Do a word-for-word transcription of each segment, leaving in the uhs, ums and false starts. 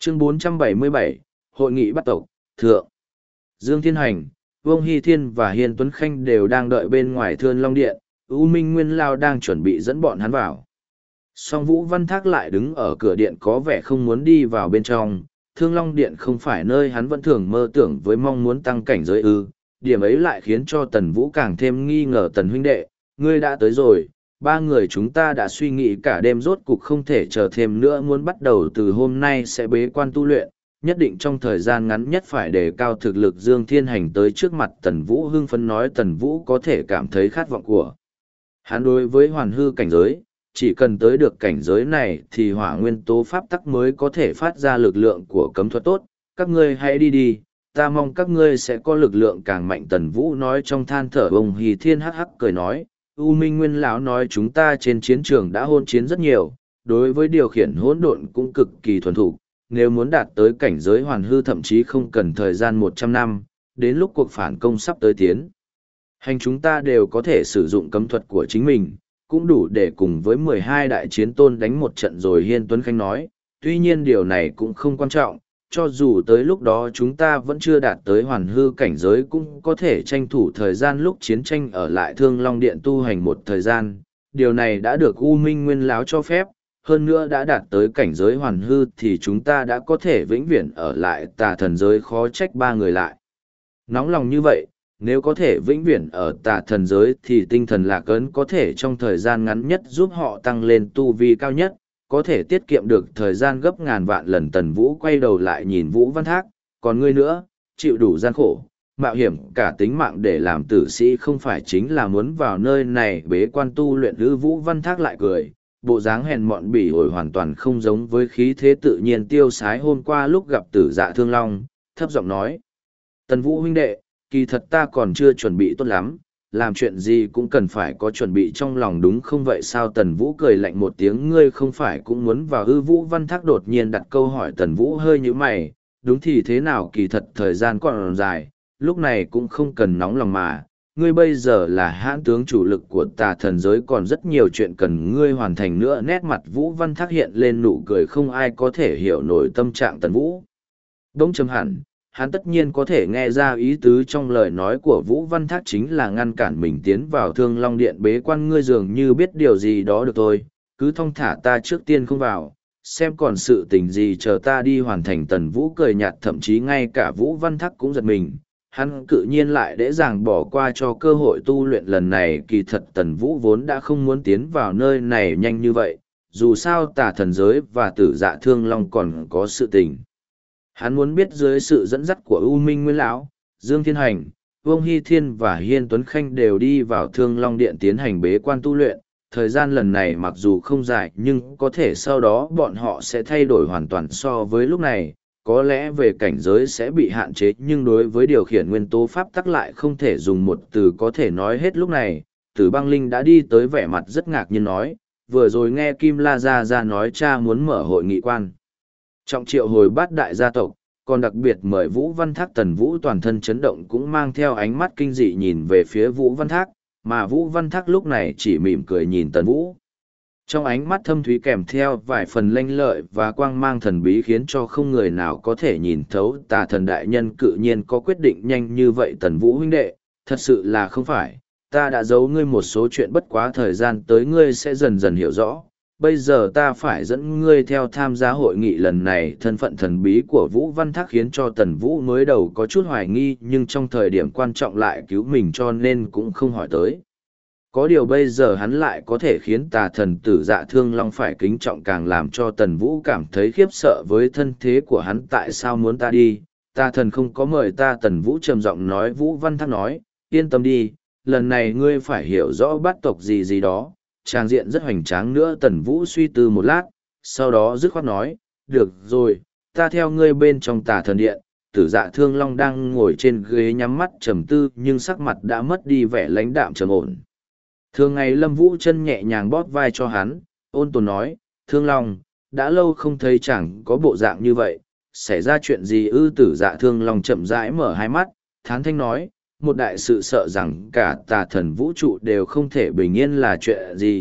Chương bốn trăm bảy mươi bảy, Hội nghị bắt tộc, Thượng. Dương Thiên Hành, Vương Hy Thiên và Hiên Tuấn Khanh đều đang đợi bên ngoài Thương Long Điện, U Minh Nguyên Lao đang chuẩn bị dẫn bọn hắn vào. Song Vũ Văn Thác lại đứng ở cửa điện có vẻ không muốn đi vào bên trong. Thương Long Điện không phải nơi hắn vẫn thường mơ tưởng với mong muốn tăng cảnh giới ư. Điểm ấy lại khiến cho Tần Vũ càng thêm nghi ngờ Tần huynh đệ, ngươi đã tới rồi. Ba người chúng ta đã suy nghĩ cả đêm rốt cục không thể chờ thêm nữa, muốn bắt đầu từ hôm nay sẽ bế quan tu luyện, nhất định trong thời gian ngắn nhất phải đề cao thực lực. Dương Thiên Hành tới trước mặt Tần Vũ hưng phấn nói. Tần Vũ có thể cảm thấy khát vọng của hắn đối với hoàn hư cảnh giới, chỉ cần tới được cảnh giới này thì hỏa nguyên tố pháp tắc mới có thể phát ra lực lượng của cấm thuật tốt. Các ngươi hãy đi đi, ta mong các ngươi sẽ có lực lượng càng mạnh. Tần Vũ nói trong than thở. Ông Hì Thiên hắc hắc cười nói, U Minh Nguyên lão nói chúng ta trên chiến trường đã hôn chiến rất nhiều, đối với điều khiển hỗn độn cũng cực kỳ thuần thục, nếu muốn đạt tới cảnh giới hoàn hư thậm chí không cần thời gian một trăm năm, đến lúc cuộc phản công sắp tới tiến hành chúng ta đều có thể sử dụng cấm thuật của chính mình, cũng đủ để cùng với mười hai đại chiến tôn đánh một trận rồi. Hiên Tuấn Khanh nói, tuy nhiên điều này cũng không quan trọng, cho dù tới lúc đó chúng ta vẫn chưa đạt tới hoàn hư cảnh giới cũng có thể tranh thủ thời gian lúc chiến tranh ở lại Thương Long Điện tu hành một thời gian. Điều này đã được U Minh Nguyên lão cho phép, hơn nữa đã đạt tới cảnh giới hoàn hư thì chúng ta đã có thể vĩnh viễn ở lại Tà Thần giới. Khó trách ba người lại nóng lòng như vậy, nếu có thể vĩnh viễn ở Tà Thần giới thì tinh thần lạc ấn có thể trong thời gian ngắn nhất giúp họ tăng lên tu vi cao nhất, có thể tiết kiệm được thời gian gấp ngàn vạn lần. Tần Vũ quay đầu lại nhìn Vũ Văn Thác, còn ngươi nữa, chịu đủ gian khổ, mạo hiểm cả tính mạng để làm tử sĩ không phải chính là muốn vào nơi này bế quan tu luyện ư? Vũ Văn Thác lại cười, bộ dáng hèn mọn bỉ ổi hoàn toàn không giống với khí thế tự nhiên tiêu sái hôm qua lúc gặp Tử Dạ Thương Long, thấp giọng nói, Tần Vũ huynh đệ, kỳ thật ta còn chưa chuẩn bị tốt lắm, làm chuyện gì cũng cần phải có chuẩn bị trong lòng đúng không vậy sao? Tần Vũ cười lạnh một tiếng, ngươi không phải cũng muốn vào ư? Vũ Văn Thác đột nhiên đặt câu hỏi. Tần Vũ hơi nhíu mày, đúng thì thế nào, kỳ thật thời gian còn dài, lúc này cũng không cần nóng lòng mà, ngươi bây giờ là hãn tướng chủ lực của Tà Thần giới, còn rất nhiều chuyện cần ngươi hoàn thành nữa. Nét mặt Vũ Văn Thác hiện lên nụ cười, không ai có thể hiểu nổi tâm trạng Tần Vũ bỗng châm hẳn. Hắn tất nhiên có thể nghe ra ý tứ trong lời nói của Vũ Văn Thác chính là ngăn cản mình tiến vào Thương Long Điện bế quan. Ngươi dường như biết điều gì đó được thôi, cứ thong thả, ta trước tiên không vào, xem còn sự tình gì chờ ta đi hoàn thành. Tần Vũ cười nhạt, thậm chí ngay cả Vũ Văn Thác cũng giật mình, hắn cự nhiên lại dễ dàng bỏ qua cho cơ hội tu luyện lần này. Kỳ thật Tần Vũ vốn đã không muốn tiến vào nơi này nhanh như vậy, dù sao Tà Thần giới và Tử Dạ Thương Long còn có sự tình hắn muốn biết. Dưới sự dẫn dắt của U Minh Nguyên lão, Dương Thiên Hành, Vương Hy Thiên và Hiên Tuấn Khanh đều đi vào Thương Long Điện tiến hành bế quan tu luyện. Thời gian lần này mặc dù không dài nhưng có thể sau đó bọn họ sẽ thay đổi hoàn toàn so với lúc này, có lẽ về cảnh giới sẽ bị hạn chế nhưng đối với điều khiển nguyên tố pháp tắc lại không thể dùng một từ có thể nói hết. Lúc này Tử Băng Linh đã đi tới, vẻ mặt rất ngạc nhiên nói, vừa rồi nghe Kim La Gia Gia nói cha muốn mở hội nghị quan trọng triệu hồi bát đại gia tộc, còn đặc biệt mời Vũ Văn Thác. Tần Vũ toàn thân chấn động, cũng mang theo ánh mắt kinh dị nhìn về phía Vũ Văn Thác, mà Vũ Văn Thác lúc này chỉ mỉm cười nhìn Tần Vũ. Trong ánh mắt thâm thúy kèm theo vài phần lanh lợi và quang mang thần bí khiến cho không người nào có thể nhìn thấu. Tà Thần đại nhân cự nhiên có quyết định nhanh như vậy. Tần Vũ huynh đệ, thật sự là không phải, ta đã giấu ngươi một số chuyện, bất quá thời gian tới ngươi sẽ dần dần hiểu rõ. Bây giờ ta phải dẫn ngươi theo tham gia hội nghị lần này. Thân phận thần bí của Vũ Văn Thác khiến cho Tần Vũ mới đầu có chút hoài nghi, nhưng trong thời điểm quan trọng lại cứu mình cho nên cũng không hỏi tới. Có điều bây giờ hắn lại có thể khiến Tà Thần Tử Dạ Thương Long phải kính trọng, càng làm cho Tần Vũ cảm thấy khiếp sợ với thân thế của hắn. Tại sao muốn ta đi? Tà Thần không có mời ta. Tần Vũ trầm giọng nói. Vũ Văn Thác nói, yên tâm đi, lần này ngươi phải hiểu rõ bát tộc gì gì đó, trang diện rất hoành tráng nữa. Tần Vũ suy tư một lát, sau đó dứt khoát nói, được rồi, ta theo ngươi bên trong Tà Thần điện. Tử Dạ Thương Long đang ngồi trên ghế nhắm mắt trầm tư, nhưng sắc mặt đã mất đi vẻ lãnh đạm trầm ổn. Thường ngày Lâm Vũ chân nhẹ nhàng bóp vai cho hắn, ôn tồn nói, Thương Long, đã lâu không thấy chẳng có bộ dạng như vậy, xảy ra chuyện gì ư? Tử Dạ Thương Long chậm rãi mở hai mắt, thán thanh nói, một đại sự sợ rằng cả Tà Thần vũ trụ đều không thể bình yên là chuyện gì.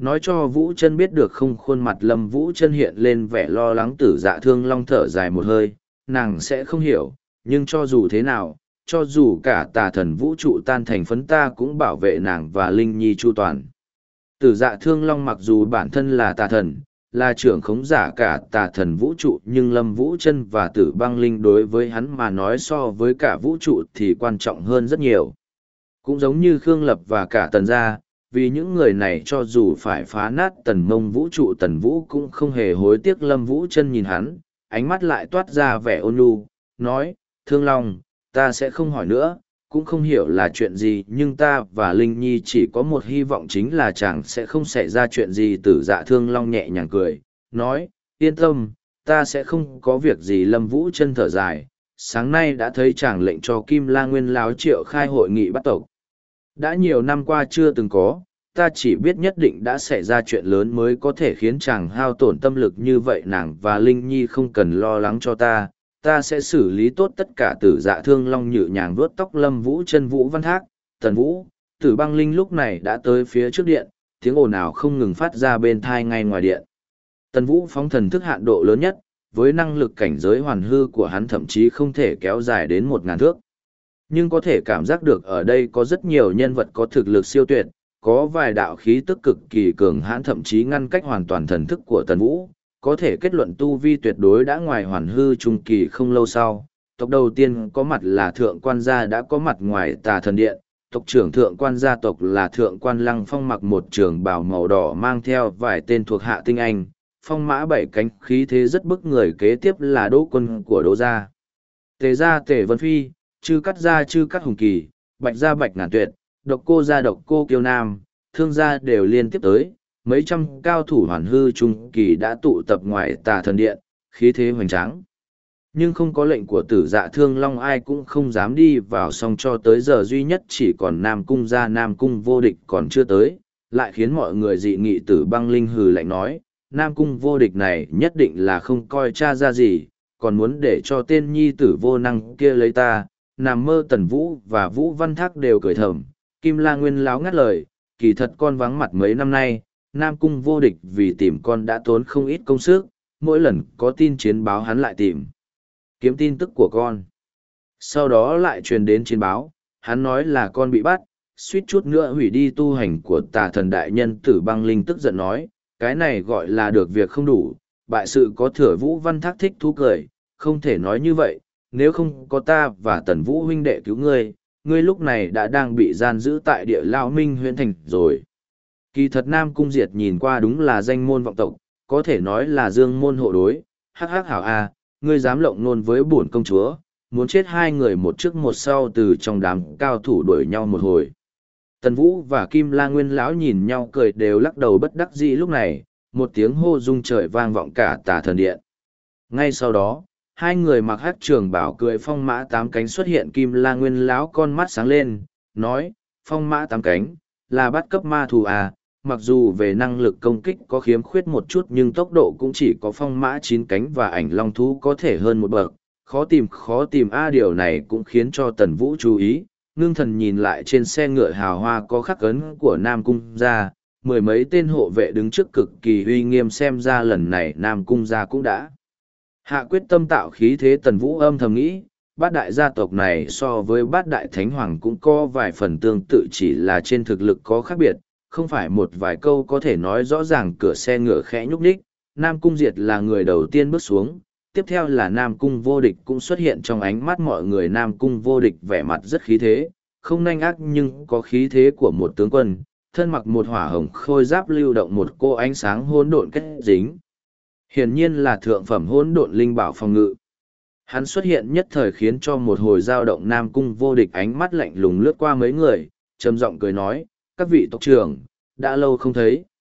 nói cho Vũ Chân biết được không. Khuôn mặt Lâm Vũ Chân hiện lên vẻ lo lắng. Tử Dạ Thương Long thở dài một hơi, nàng sẽ không hiểu, nhưng cho dù thế nào, cho dù cả tà thần vũ trụ tan thành phấn ta cũng bảo vệ nàng và Linh Nhi chu toàn. Tử Dạ Thương Long mặc dù bản thân là tà thần, là trưởng khống giả cả tà thần vũ trụ, nhưng Lâm Vũ Chân và Tử Băng Linh đối với hắn mà nói so với cả vũ trụ thì quan trọng hơn rất nhiều. Cũng giống như Khương Lập và cả Tần gia, vì những người này cho dù phải phá nát tần mông vũ trụ, Tần Vũ cũng không hề hối tiếc. Lâm Vũ Chân nhìn hắn, ánh mắt lại toát ra vẻ ôn nhu, nói, Thương Long, ta sẽ không hỏi nữa, cũng không hiểu là chuyện gì, nhưng ta và Linh Nhi chỉ có một hy vọng, chính là chàng sẽ không xảy ra chuyện gì. Tử Dạ Thương Long nhẹ nhàng cười, nói, yên tâm, ta sẽ không có việc gì. Lâm Vũ Chân thở dài, sáng nay đã thấy chàng lệnh cho Kim La Nguyên Lão triệu khai hội nghị bắt tộc. Đã nhiều năm qua chưa từng có, ta chỉ biết nhất định đã xảy ra chuyện lớn mới có thể khiến chàng hao tổn tâm lực như vậy. Nàng và Linh Nhi không cần lo lắng cho ta, ta sẽ xử lý tốt tất cả. Tử Dạ Thương Long nhẹ nhàng vuốt tóc Lâm Vũ Chân. Vũ Văn Thác, Tần Vũ, Tử Băng Linh lúc này đã tới phía trước điện, tiếng ồn ào không ngừng phát ra bên thai ngay ngoài điện. Tần Vũ phóng thần thức hạn độ lớn nhất, với năng lực cảnh giới hoàn hư của hắn thậm chí không thể kéo dài đến một ngàn thước. Nhưng có thể cảm giác được ở đây có rất nhiều nhân vật có thực lực siêu tuyệt, có vài đạo khí tức cực kỳ cường hãn thậm chí ngăn cách hoàn toàn thần thức của Tần Vũ, có thể kết luận tu vi tuyệt đối đã ngoài hoàn hư trung kỳ. Không lâu sau, tộc đầu tiên có mặt là Thượng Quan gia đã có mặt ngoài Tà Thần Điện. Tộc trưởng Thượng Quan gia tộc là Thượng Quan Lăng Phong, mặc một trường bào màu đỏ, mang theo vài tên thuộc hạ tinh anh, phong mã bảy cánh, khí thế rất bức người. Kế tiếp là Đỗ Quân của Đỗ gia, Tề gia Tề Vân Phi, Chư Cắt gia Chư Cắt Hùng Kỳ, Bạch gia Bạch Ngàn Tuyệt, Độc Cô gia Độc Cô Kiêu Nam, Thương gia đều liên tiếp tới. Mấy trăm cao thủ hoàn hư trung kỳ đã tụ tập ngoài Tà Thần Điện, khí thế hoành tráng. Nhưng không có lệnh của Tử Dạ Thương Long ai cũng không dám đi vào. Xong cho tới giờ duy nhất chỉ còn Nam Cung gia Nam Cung Vô Địch còn chưa tới, lại khiến mọi người dị nghị. Tử Băng Linh hừ lạnh nói, Nam Cung Vô Địch này nhất định là không coi cha ra gì, còn muốn để cho tên nhi tử vô năng kia lấy ta. Nằm mơ. Tần Vũ và Vũ Văn Thác đều cười thầm. Kim La Nguyên Lão ngắt lời, kỳ thật con vắng mặt mấy năm nay, Nam Cung Vô Địch vì tìm con đã tốn không ít công sức, mỗi lần có tin chiến báo hắn lại tìm kiếm tin tức của con. Sau đó lại truyền đến chiến báo, hắn nói là con bị bắt, suýt chút nữa hủy đi tu hành của Tà Thần đại nhân. Tử Băng Linh tức giận nói, cái này gọi là được việc không đủ, bại sự có thừa. Vũ Văn Thác thích thú cười, không thể nói như vậy, nếu không có ta và Tần Vũ huynh đệ cứu ngươi, ngươi lúc này đã đang bị gian giữ tại Địa Lão Minh huyện thành rồi. Kỳ thật Nam Cung Diệt nhìn qua đúng là danh môn vọng tộc, có thể nói là dương môn hộ đối. Hắc hắc hảo a, ngươi dám lộng nôn với bổn công chúa, muốn chết. Hai người một trước một sau từ trong đám cao thủ đuổi nhau một hồi. Tần Vũ và Kim La Nguyên Lão nhìn nhau cười đều lắc đầu bất đắc dĩ. Lúc này, một tiếng hô rung trời vang vọng cả Tà Thần Điện. Ngay sau đó, hai người mặc hắc trường bảo cưỡi phong mã tám cánh xuất hiện. Kim La Nguyên Lão con mắt sáng lên, nói, phong mã tám cánh, là bắt cấp ma thù à, mặc dù về năng lực công kích có khiếm khuyết một chút nhưng tốc độ cũng chỉ có phong mã chín cánh và ảnh long thú có thể hơn một bậc, khó tìm khó tìm a. Điều này cũng khiến cho Tần Vũ chú ý, ngưng thần nhìn lại trên xe ngựa hào hoa có khắc ấn của Nam Cung gia, mười mấy tên hộ vệ đứng trước cực kỳ uy nghiêm, xem ra lần này Nam Cung gia cũng đã hạ quyết tâm tạo khí thế. Tần Vũ âm thầm nghĩ, bát đại gia tộc này so với bát đại thánh hoàng cũng có vài phần tương tự, chỉ là trên thực lực có khác biệt, không phải một vài câu có thể nói rõ ràng. Cửa xe ngựa khẽ nhúc nhích, Nam Cung Diệt là người đầu tiên bước xuống, tiếp theo là Nam Cung Vô Địch cũng xuất hiện trong ánh mắt mọi người. Nam Cung Vô Địch vẻ mặt rất khí thế, không nhanh ác nhưng có khí thế của một tướng quân, thân mặc một hỏa hồng khôi giáp lưu động một cô ánh sáng hỗn độn kết dính. Hiển nhiên là thượng phẩm hỗn độn linh bảo phòng ngự. Hắn xuất hiện nhất thời khiến cho một hồi dao động. Nam Cung Vô Địch ánh mắt lạnh lùng lướt qua mấy người, trầm giọng cười nói, các vị tộc trưởng, đã lâu không thấy.